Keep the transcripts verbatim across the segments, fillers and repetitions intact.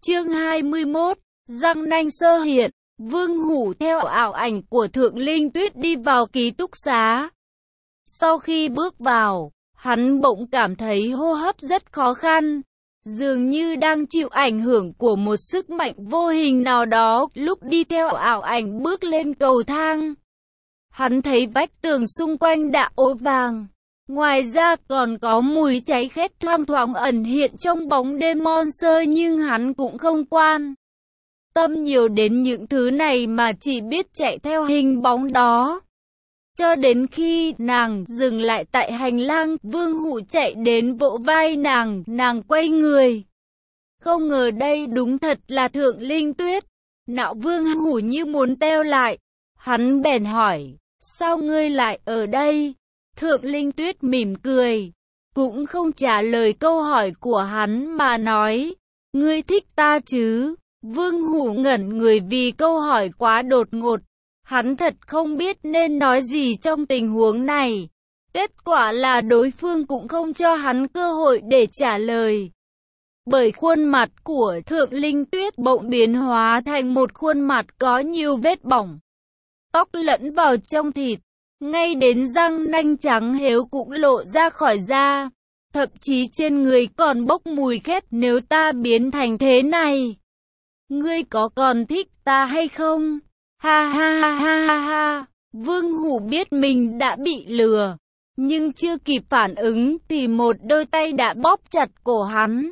Chương hai mươi mốt, răng nanh sơ hiện. Vương Hủ theo ảo ảnh của Thượng Linh Tuyết đi vào ký túc xá. Sau khi bước vào, hắn bỗng cảm thấy hô hấp rất khó khăn, dường như đang chịu ảnh hưởng của một sức mạnh vô hình nào đó. Lúc đi theo ảo ảnh bước lên cầu thang, hắn thấy vách tường xung quanh đã ố vàng. Ngoài ra còn có mùi cháy khét thoang thoảng ẩn hiện trong bóng đêm mon sơ, nhưng hắn cũng không quan tâm nhiều đến những thứ này mà chỉ biết chạy theo hình bóng đó. Cho đến khi nàng dừng lại tại hành lang, Vương Hủ chạy đến vỗ vai nàng, nàng quay người. Không ngờ đây đúng thật là Thượng Linh Tuyết. Não Vương Hủ như muốn teo lại. Hắn bèn hỏi, sao ngươi lại ở đây? Thượng Linh Tuyết mỉm cười, cũng không trả lời câu hỏi của hắn mà nói, ngươi thích ta chứ? Vương Hủ ngẩn người vì câu hỏi quá đột ngột. Hắn thật không biết nên nói gì trong tình huống này. Kết quả là đối phương cũng không cho hắn cơ hội để trả lời. Bởi khuôn mặt của Thượng Linh Tuyết bỗng biến hóa thành một khuôn mặt có nhiều vết bỏng. Tóc lẫn vào trong thịt, ngay đến răng nanh trắng héo cũng lộ ra khỏi da. Thậm chí trên người còn bốc mùi khét. Nếu ta biến thành thế này, ngươi có còn thích ta hay không? Ha ha ha ha ha ha. Vương Hủ biết mình đã bị lừa, nhưng chưa kịp phản ứng thì một đôi tay đã bóp chặt cổ hắn.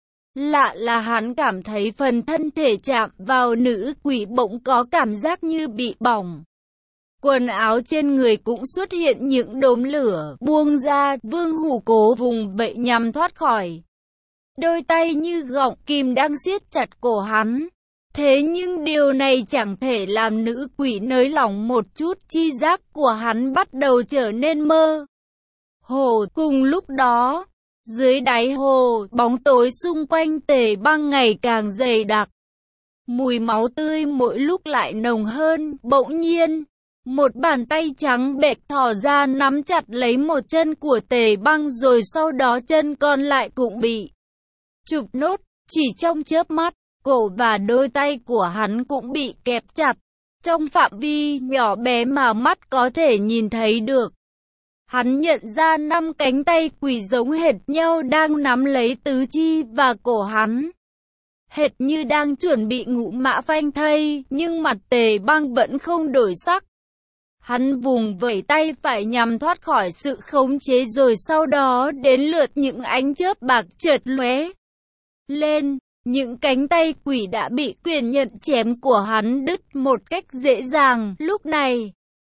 Lạ là hắn cảm thấy phần thân thể chạm vào nữ quỷ bỗng có cảm giác như bị bỏng. Quần áo trên người cũng xuất hiện những đốm lửa buông ra. Vương Hủ cố vùng vẫy nhằm thoát khỏi. Đôi tay như gọng kìm đang siết chặt cổ hắn. Thế nhưng điều này chẳng thể làm nữ quỷ nới lỏng một chút. Chi giác của hắn bắt đầu trở nên mơ hồ. Cùng lúc đó, dưới đáy hồ, bóng tối xung quanh Tề Băng ngày càng dày đặc. Mùi máu tươi mỗi lúc lại nồng hơn. Bỗng nhiên, một bàn tay trắng bệch thò ra nắm chặt lấy một chân của Tề Băng, rồi sau đó chân còn lại cũng bị chụp nốt. Chỉ trong chớp mắt, cổ và đôi tay của hắn cũng bị kẹp chặt, trong phạm vi nhỏ bé mà mắt có thể nhìn thấy được. Hắn nhận ra năm cánh tay quỷ giống hệt nhau đang nắm lấy tứ chi và cổ hắn, hệt như đang chuẩn bị ngũ mã phanh thây, nhưng mặt Tề Băng vẫn không đổi sắc. Hắn vùng vẫy tay phải nhằm thoát khỏi sự khống chế, rồi sau đó đến lượt những ánh chớp bạc chợt lóe lên. Những cánh tay quỷ đã bị quyền nhận chém của hắn đứt một cách dễ dàng. Lúc này,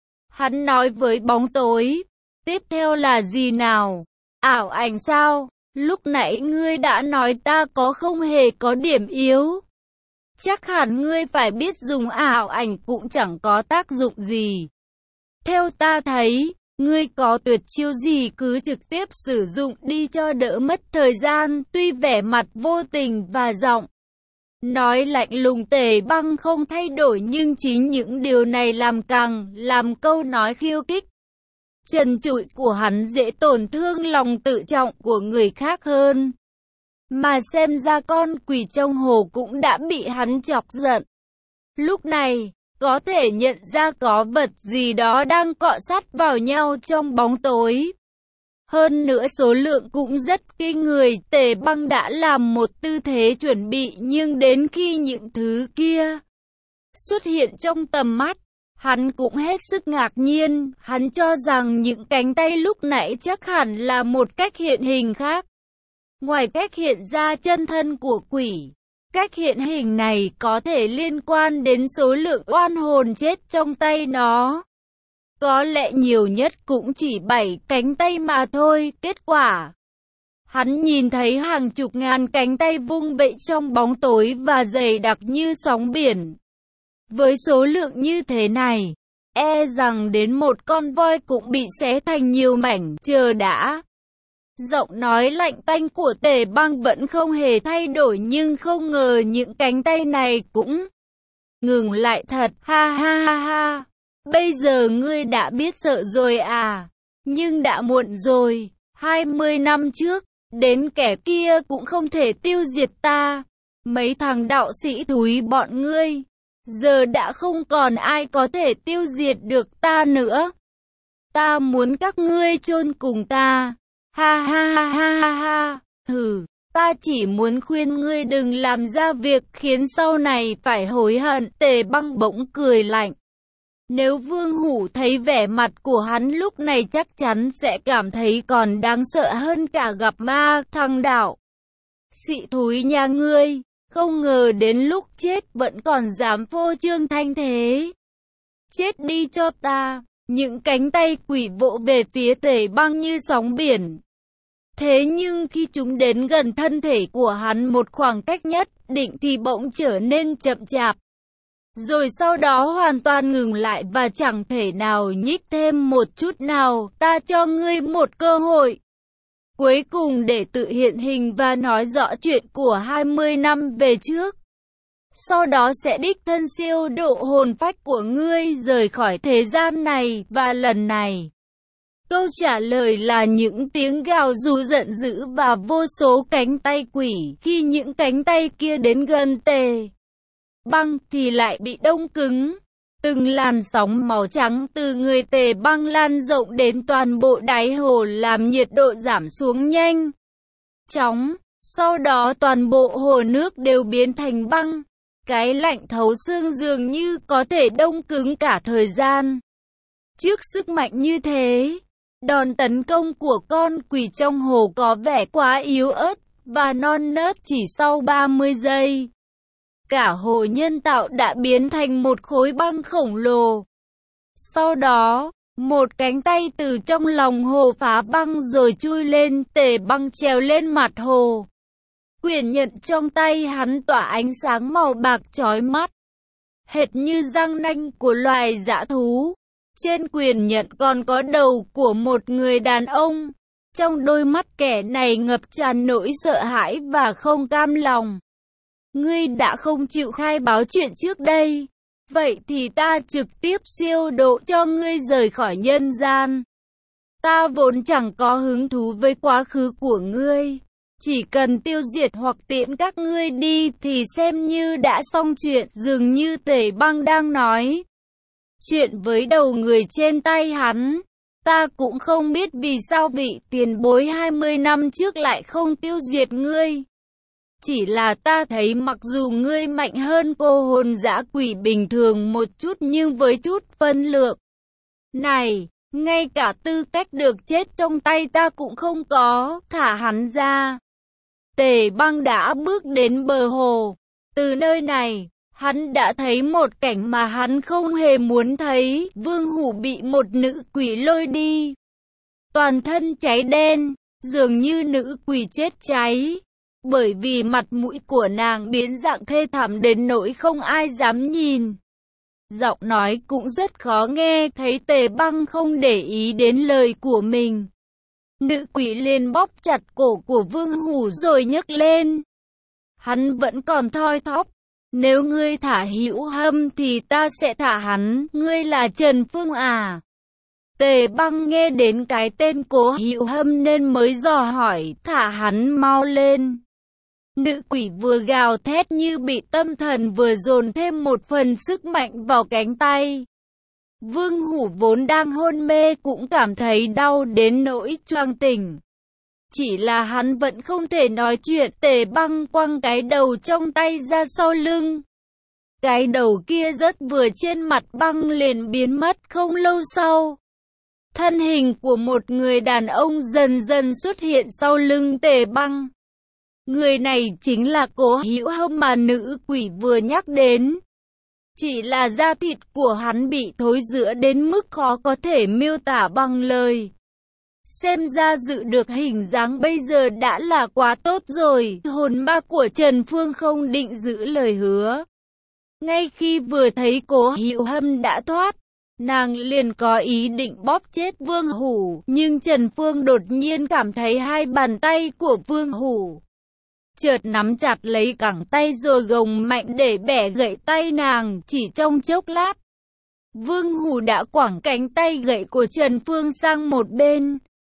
hắn nói với bóng tối, tiếp theo là gì nào? Ảo ảnh sao? Lúc nãy ngươi đã nói ta có không hề có điểm yếu. Chắc hẳn ngươi phải biết dùng ảo ảnh cũng chẳng có tác dụng gì. Theo ta thấy, ngươi có tuyệt chiêu gì cứ trực tiếp sử dụng đi cho đỡ mất thời gian. Tuy vẻ mặt vô tình và giọng nói lạnh lùng Tề Băng không thay đổi, nhưng chính những điều này làm càng làm câu nói khiêu khích trần trụi của hắn dễ tổn thương lòng tự trọng của người khác hơn. Mà xem ra con quỷ trong hồ cũng đã bị hắn chọc giận. Lúc này, có thể nhận ra có vật gì đó đang cọ sát vào nhau trong bóng tối. Hơn nữa số lượng cũng rất kinh người. Tề Băng đã làm một tư thế chuẩn bị, nhưng đến khi những thứ kia xuất hiện trong tầm mắt, hắn cũng hết sức ngạc nhiên. Hắn cho rằng những cánh tay lúc nãy chắc hẳn là một cách hiện hình khác, ngoài cách hiện ra chân thân của quỷ. Cách hiện hình này có thể liên quan đến số lượng oan hồn chết trong tay nó. Có lẽ nhiều nhất cũng chỉ bảy cánh tay mà thôi. Kết quả, hắn nhìn thấy hàng chục ngàn cánh tay vung vẩy trong bóng tối và dày đặc như sóng biển. Với số lượng như thế này, e rằng đến một con voi cũng bị xé thành nhiều mảnh. Chờ đã. Giọng nói lạnh tanh của Tề Băng vẫn không hề thay đổi, nhưng không ngờ những cánh tay này cũng ngừng lại thật. Ha ha ha ha. Bây giờ ngươi đã biết sợ rồi à? Nhưng đã muộn rồi. Hai mươi năm trước, đến kẻ kia cũng không thể tiêu diệt ta. Mấy thằng đạo sĩ thúi bọn ngươi, giờ đã không còn ai có thể tiêu diệt được ta nữa. Ta muốn các ngươi chôn cùng ta. Ha ha ha ha ha ha. Hừ, ta chỉ muốn khuyên ngươi đừng làm ra việc khiến sau này phải hối hận. Tề Băng bỗng cười lạnh. Nếu Vương Hủ thấy vẻ mặt của hắn lúc này chắc chắn sẽ cảm thấy còn đáng sợ hơn cả gặp ma. Thằng đạo sĩ thúi nhà ngươi, không ngờ đến lúc chết vẫn còn dám phô trương thanh thế. Chết đi cho ta. Những cánh tay quỷ vỗ về phía Tề Băng như sóng biển. Thế nhưng khi chúng đến gần thân thể của hắn một khoảng cách nhất định thì bỗng trở nên chậm chạp. Rồi sau đó hoàn toàn ngừng lại và chẳng thể nào nhích thêm một chút nào. Ta cho ngươi một cơ hội cuối cùng để tự hiện hình và nói rõ chuyện của hai mươi năm về trước. Sau đó sẽ đích thân siêu độ hồn phách của ngươi rời khỏi thế gian này. Và lần này, câu trả lời là những tiếng gào rú giận dữ và vô số cánh tay quỷ. Khi những cánh tay kia đến gần Tề Băng thì lại bị đông cứng. Từng làn sóng màu trắng từ người Tề Băng lan rộng đến toàn bộ đáy hồ làm nhiệt độ giảm xuống nhanh chóng. Sau đó toàn bộ hồ nước đều biến thành băng. Cái lạnh thấu xương dường như có thể đông cứng cả thời gian. Trước sức mạnh như thế, đòn tấn công của con quỷ trong hồ có vẻ quá yếu ớt và non nớt. Chỉ sau ba mươi giây, cả hồ nhân tạo đã biến thành một khối băng khổng lồ. Sau đó, một cánh tay từ trong lòng hồ phá băng rồi chui lên. Tề Băng trèo lên mặt hồ. Quyền nhận trong tay hắn tỏa ánh sáng màu bạc chói mắt, hệt như răng nanh của loài dã thú. Trên quyền nhận còn có đầu của một người đàn ông. Trong đôi mắt kẻ này ngập tràn nỗi sợ hãi và không cam lòng. Ngươi đã không chịu khai báo chuyện trước đây, vậy thì ta trực tiếp siêu độ cho ngươi rời khỏi nhân gian. Ta vốn chẳng có hứng thú với quá khứ của ngươi. Chỉ cần tiêu diệt hoặc tiễn các ngươi đi thì xem như đã xong chuyện. Dường như Tề Băng đang nói chuyện với đầu người trên tay hắn. Ta cũng không biết vì sao vị tiền bối hai mươi năm trước lại không tiêu diệt ngươi. Chỉ là ta thấy mặc dù ngươi mạnh hơn cô hồn dã quỷ bình thường một chút nhưng với chút phân lượng này, ngay cả tư cách được chết trong tay ta cũng không có. Thả hắn ra. Tề Băng đã bước đến bờ hồ. Từ nơi này, hắn đã thấy một cảnh mà hắn không hề muốn thấy. Vương Hủ bị một nữ quỷ lôi đi. Toàn thân cháy đen, dường như nữ quỷ chết cháy. Bởi vì mặt mũi của nàng biến dạng thê thảm đến nỗi không ai dám nhìn. Giọng nói cũng rất khó nghe. Thấy Tề Băng không để ý đến lời của mình, nữ quỷ liền bóp chặt cổ của Vương Hủ rồi nhấc lên. Hắn vẫn còn thoi thóp. Nếu ngươi thả Hữu Hâm thì ta sẽ thả hắn. Ngươi là Trần Phương à? Tề Băng nghe đến cái tên Cố Hữu Hâm nên mới dò hỏi. Thả hắn mau lên. Nữ quỷ vừa gào thét như bị tâm thần vừa dồn thêm một phần sức mạnh vào cánh tay. Vương Hủ vốn đang hôn mê cũng cảm thấy đau đến nỗi choàng tỉnh. Chỉ là hắn vẫn không thể nói chuyện. Tề Băng quăng cái đầu trong tay ra sau lưng. Cái đầu kia rớt vừa trên mặt băng liền biến mất. Không lâu sau, thân hình của một người đàn ông dần dần xuất hiện sau lưng Tề Băng. Người này chính là Cố Hữu Hâm mà nữ quỷ vừa nhắc đến. Chỉ là da thịt của hắn bị thối rữa đến mức khó có thể miêu tả bằng lời. Xem ra giữ được hình dáng bây giờ đã là quá tốt rồi. Hồn ma của Trần Phương không định giữ lời hứa. Ngay khi vừa thấy Cố Hữu Hâm đã thoát, nàng liền có ý định bóp chết Vương Hủ. Nhưng Trần Phương đột nhiên cảm thấy hai bàn tay của Vương Hủ chợt nắm chặt lấy cẳng tay rồi gồng mạnh để bẻ gãy tay nàng. Chỉ trong chốc lát, Vương Hủ đã quẳng cánh tay gãy của Trần Phương sang một bên.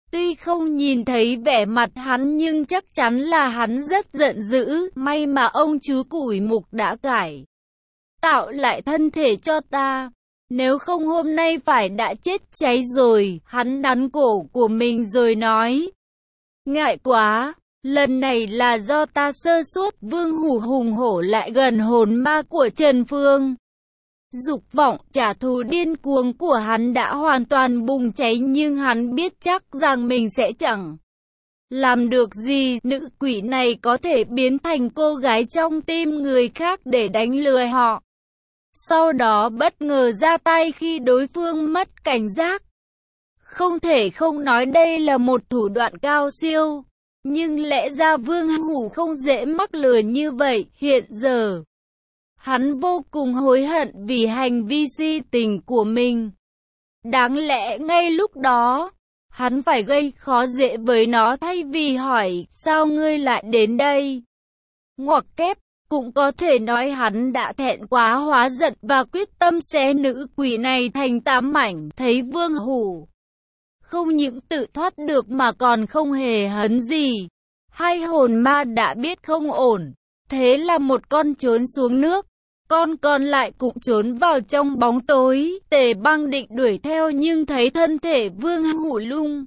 Tuy không nhìn thấy vẻ mặt hắn nhưng chắc chắn là hắn rất giận dữ. May mà ông chú củi mục đã cải tạo lại thân thể cho ta. Nếu không hôm nay phải đã chết cháy rồi. Hắn đắn cổ của mình rồi nói. Ngại quá, lần này là do ta sơ suất. Vương Hủ hùng hổ lại gần hồn ma của Trần Phương. Dục vọng trả thù điên cuồng của hắn đã hoàn toàn bùng cháy, nhưng hắn biết chắc rằng mình sẽ chẳng làm được gì. Nữ quỷ này có thể biến thành cô gái trong tim người khác để đánh lừa họ, sau đó bất ngờ ra tay khi đối phương mất cảnh giác. Không thể không nói đây là một thủ đoạn cao siêu, nhưng lẽ ra Vương Hủ không dễ mắc lừa như vậy. Hiện giờ hắn vô cùng hối hận vì hành vi si tình của mình. Đáng lẽ ngay lúc đó, hắn phải gây khó dễ với nó thay vì hỏi, sao ngươi lại đến đây? Ngoặc kép, cũng có thể nói hắn đã thẹn quá hóa giận và quyết tâm xé nữ quỷ này thành tám mảnh. Thấy Vương Hủ không những tự thoát được mà còn không hề hấn gì, hai hồn ma đã biết không ổn. Thế là một con trốn xuống nước, con còn lại cũng trốn vào trong bóng tối. Tề Băng định đuổi theo nhưng thấy thân thể Vương Hủ lung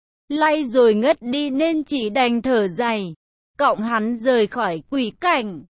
lay rồi ngất đi nên chỉ đành thở dài, cõng hắn rời khỏi quỷ cảnh.